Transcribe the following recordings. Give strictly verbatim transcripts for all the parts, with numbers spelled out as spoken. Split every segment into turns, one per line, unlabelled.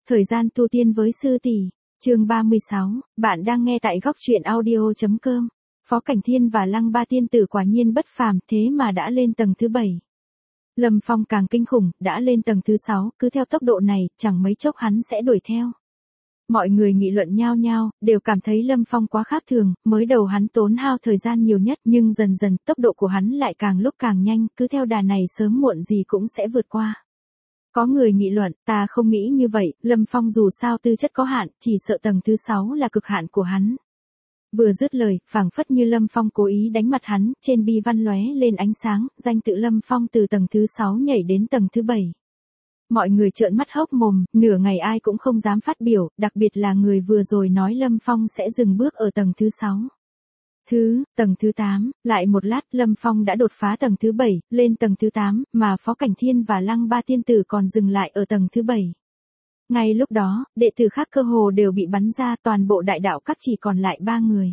Thời gian tu tiên với sư tỷ, chương ba mươi sáu, bạn đang nghe tại góc truyện audio.com. Phó Cảnh Thiên và Lăng Ba tiên tử quả nhiên bất phàm, thế mà đã lên tầng thứ bảy. Lâm Phong càng kinh khủng, đã lên tầng thứ sáu, cứ theo tốc độ này, chẳng mấy chốc hắn sẽ đuổi theo. Mọi người nghị luận nhao nhao, đều cảm thấy Lâm Phong quá khác thường, mới đầu hắn tốn hao thời gian nhiều nhất, nhưng dần dần tốc độ của hắn lại càng lúc càng nhanh, cứ theo đà này sớm muộn gì cũng sẽ vượt qua. Có người nghị luận, ta không nghĩ như vậy, Lâm Phong dù sao tư chất có hạn, chỉ sợ tầng thứ sáu là cực hạn của hắn. Vừa dứt lời, phảng phất như Lâm Phong cố ý đánh mặt hắn, trên bi văn lóe lên ánh sáng, danh tự Lâm Phong từ tầng thứ sáu nhảy đến tầng thứ bảy. Mọi người trợn mắt hốc mồm, nửa ngày ai cũng không dám phát biểu, đặc biệt là người vừa rồi nói Lâm Phong sẽ dừng bước ở tầng thứ sáu. Thứ, tầng thứ tám, lại một lát Lâm Phong đã đột phá tầng thứ bảy, lên tầng thứ tám, mà Phó Cảnh Thiên và Lăng Ba tiên tử còn dừng lại ở tầng thứ bảy. Ngay lúc đó, đệ tử khác cơ hồ đều bị bắn ra, toàn bộ đại đạo các chỉ còn lại ba người.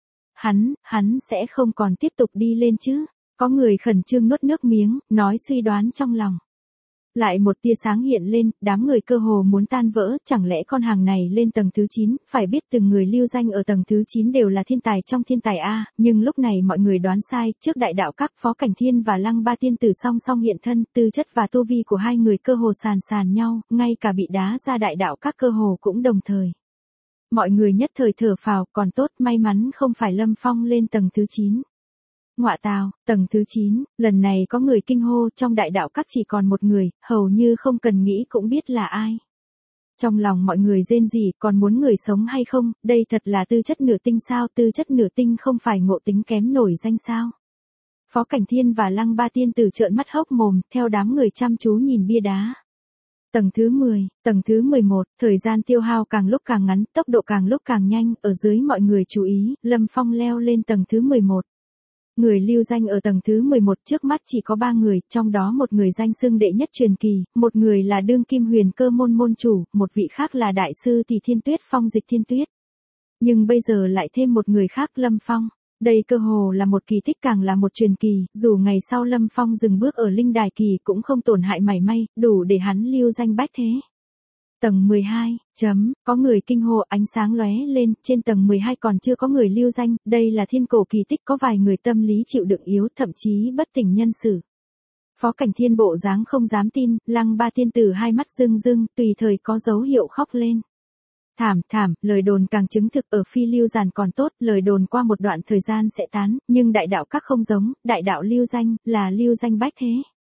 Hắn, hắn sẽ không còn tiếp tục đi lên chứ? Có người khẩn trương nuốt nước miếng, nói suy đoán trong lòng. Lại một tia sáng hiện lên, đám người cơ hồ muốn tan vỡ, chẳng lẽ con hàng này lên tầng thứ chín, phải biết từng người lưu danh ở tầng thứ chín đều là thiên tài trong thiên tài A, nhưng lúc này mọi người đoán sai, trước đại đạo các Phó Cảnh Thiên và Lăng Ba tiên tử song song hiện thân, tư chất và tu vi của hai người cơ hồ sàn sàn nhau, ngay cả bị đá ra đại đạo các cơ hồ cũng đồng thời. Mọi người nhất thời thở phào, còn tốt, may mắn không phải Lâm Phong lên tầng thứ chín. Ngọa tào, tầng thứ chín, lần này có người kinh hô, trong đại đạo các chỉ còn một người, hầu như không cần nghĩ cũng biết là ai. Trong lòng mọi người rên rỉ, còn muốn người sống hay không, đây thật là tư chất nửa tinh sao, tư chất nửa tinh không phải ngộ tính kém nổi danh sao. Phó Cảnh Thiên và Lăng Ba tiên tử trợn mắt hốc mồm, theo đám người chăm chú nhìn bia đá. Tầng thứ mười, tầng thứ mười một, thời gian tiêu hao càng lúc càng ngắn, tốc độ càng lúc càng nhanh, ở dưới mọi người chú ý, Lâm Phong leo lên tầng thứ mười một. Người lưu danh ở tầng thứ mười một trước mắt chỉ có ba người, trong đó một người danh xưng đệ nhất truyền kỳ, một người là đương kim huyền cơ môn môn chủ, một vị khác là đại sư Tỷ Thiên Tuyết Phong Dịch Thiên Tuyết. Nhưng bây giờ lại thêm một người khác, Lâm Phong. Đây cơ hồ là một kỳ tích càng là một truyền kỳ, dù ngày sau Lâm Phong dừng bước ở linh đài kỳ cũng không tổn hại mảy may, đủ để hắn lưu danh bách thế. Tầng mười hai, chấm, có người kinh hô, ánh sáng lóe lên, trên tầng mười hai còn chưa có người lưu danh, đây là thiên cổ kỳ tích, có vài người tâm lý chịu đựng yếu, thậm chí bất tỉnh nhân sự. Phó Cảnh Thiên bộ dáng không dám tin, Lăng Ba tiên tử hai mắt rưng rưng, tùy thời có dấu hiệu khóc lên. Thảm, thảm, lời đồn càng chứng thực, ở phi lưu giàn còn tốt, lời đồn qua một đoạn thời gian sẽ tán, nhưng đại đạo các không giống, đại đạo lưu danh, là lưu danh bách thế.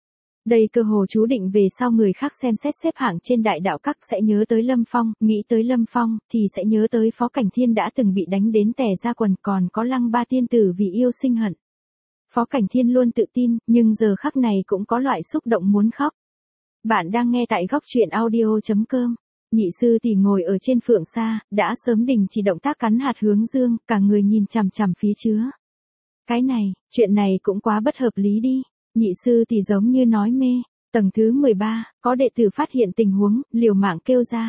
Đây cơ hồ chú định về sau người khác xem xét xếp hạng trên đại đạo các sẽ nhớ tới Lâm Phong, nghĩ tới Lâm Phong, thì sẽ nhớ tới Phó Cảnh Thiên đã từng bị đánh đến tè ra quần, còn có Lăng Ba tiên tử vì yêu sinh hận. Phó Cảnh Thiên luôn tự tin, nhưng giờ khắc này cũng có loại xúc động muốn khóc. Bạn đang nghe tại góc truyện audio.com. Nhị sư tỷ ngồi ở trên phượng sa, đã sớm đình chỉ động tác cắn hạt hướng dương, cả người nhìn chằm chằm phía chứa. Cái này, chuyện này cũng quá bất hợp lý đi. Nhị sư tỷ giống như nói mê. Tầng thứ mười ba, có đệ tử phát hiện tình huống, liều mạng kêu ra.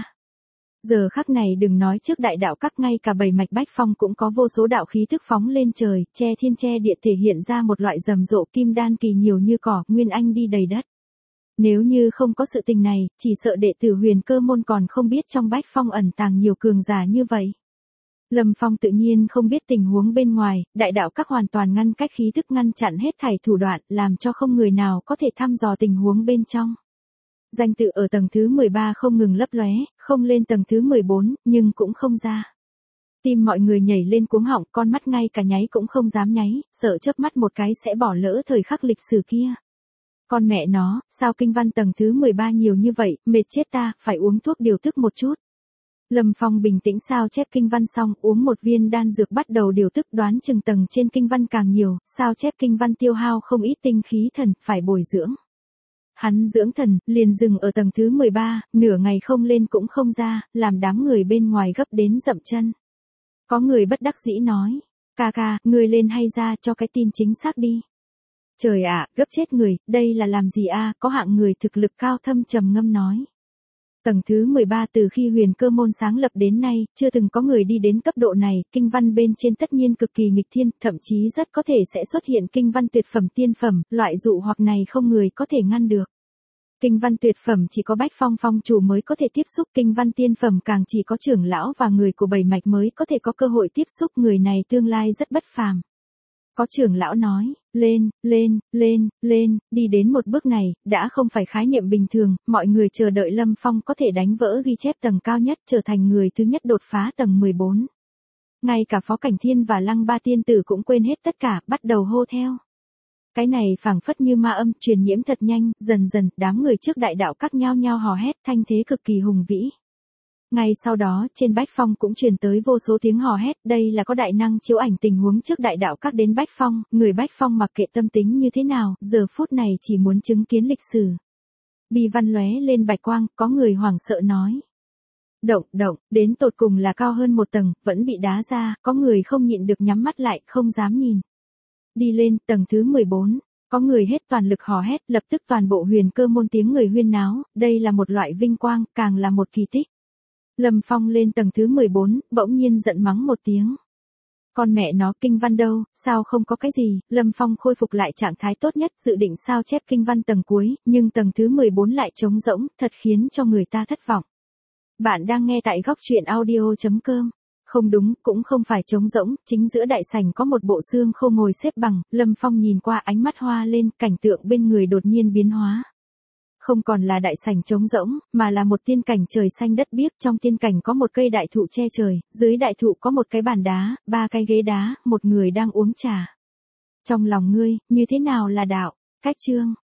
Giờ khắc này đừng nói trước đại đạo các, ngay cả bảy mạch bách phong cũng có vô số đạo khí thức phóng lên trời, che thiên che địa thể hiện ra một loại rầm rộ kim đan kỳ nhiều như cỏ, nguyên anh đi đầy đất. Nếu như không có sự tình này, chỉ sợ đệ tử huyền cơ môn còn không biết trong bách phong ẩn tàng nhiều cường giả như vậy. Lâm Phong tự nhiên không biết tình huống bên ngoài, đại đạo các hoàn toàn ngăn cách khí thức, ngăn chặn hết thảy thủ đoạn, làm cho không người nào có thể thăm dò tình huống bên trong. Danh tự ở tầng thứ mười ba không ngừng lấp lóe, không lên tầng thứ mười bốn, nhưng cũng không ra. Tim mọi người nhảy lên cuống họng, con mắt ngay cả nháy cũng không dám nháy, sợ chớp mắt một cái sẽ bỏ lỡ thời khắc lịch sử kia. Con mẹ nó, sao kinh văn tầng thứ mười ba nhiều như vậy, mệt chết ta, phải uống thuốc điều tức một chút. Lâm Phong bình tĩnh sao chép kinh văn xong, uống một viên đan dược bắt đầu điều tức, đoán chừng tầng trên kinh văn càng nhiều, sao chép kinh văn tiêu hao không ít tinh khí thần, phải bồi dưỡng. Hắn dưỡng thần, liền dừng ở tầng thứ mười ba, nửa ngày không lên cũng không ra, làm đám người bên ngoài gấp đến dậm chân. Có người bất đắc dĩ nói, ca ca, người lên hay ra cho cái tin chính xác đi. Trời ạ, gấp chết người, đây là làm gì a? Có hạng người thực lực cao thâm trầm ngâm nói. Tầng thứ mười ba từ khi huyền cơ môn sáng lập đến nay, chưa từng có người đi đến cấp độ này, kinh văn bên trên tất nhiên cực kỳ nghịch thiên, thậm chí rất có thể sẽ xuất hiện kinh văn tuyệt phẩm tiên phẩm, loại dụ hoặc này không người có thể ngăn được. Kinh văn tuyệt phẩm chỉ có Bách Phong phong chủ mới có thể tiếp xúc, kinh văn tiên phẩm càng chỉ có trưởng lão và người của bảy mạch mới có thể có cơ hội tiếp xúc, người này tương lai rất bất phàm. Có trưởng lão nói, lên, lên, lên, lên, đi đến một bước này, đã không phải khái niệm bình thường, mọi người chờ đợi Lâm Phong có thể đánh vỡ ghi chép tầng cao nhất, trở thành người thứ nhất đột phá tầng mười bốn. Ngay cả Phó Cảnh Thiên và Lăng Ba tiên tử cũng quên hết tất cả, bắt đầu hô theo. Cái này phảng phất như ma âm, truyền nhiễm thật nhanh, dần dần, đám người trước đại đạo các nhao nhao hò hét, thanh thế cực kỳ hùng vĩ. Ngay sau đó, trên Bách Phong cũng truyền tới vô số tiếng hò hét, đây là có đại năng chiếu ảnh tình huống trước đại đạo các đến Bách Phong, người Bách Phong mặc kệ tâm tính như thế nào, giờ phút này chỉ muốn chứng kiến lịch sử. Bi văn lóe lên bạch quang, có người hoảng sợ nói. Động, động, đến tột cùng là cao hơn một tầng, vẫn bị đá ra, có người không nhịn được nhắm mắt lại, không dám nhìn. Đi lên, tầng thứ mười bốn, có người hết toàn lực hò hét, lập tức toàn bộ huyền cơ môn tiếng người huyên náo, đây là một loại vinh quang, càng là một kỳ tích. Lâm Phong lên tầng thứ mười bốn, bỗng nhiên giận mắng một tiếng. Con mẹ nó, kinh văn đâu, sao không có cái gì, Lâm Phong khôi phục lại trạng thái tốt nhất, dự định sao chép kinh văn tầng cuối, nhưng tầng thứ mười bốn lại trống rỗng, thật khiến cho người ta thất vọng. Bạn đang nghe tại góc truyện audio chấm com. Không đúng, cũng không phải trống rỗng, chính giữa đại sảnh có một bộ xương khô ngồi xếp bằng, Lâm Phong nhìn qua ánh mắt hoa lên, cảnh tượng bên người đột nhiên biến hóa. Không còn là đại sảnh trống rỗng, mà là một tiên cảnh trời xanh đất biếc, trong tiên cảnh có một cây đại thụ che trời, dưới đại thụ có một cái bàn đá, ba cái ghế đá, một người đang uống trà. Trong lòng ngươi, như thế nào là đạo? Cách chương.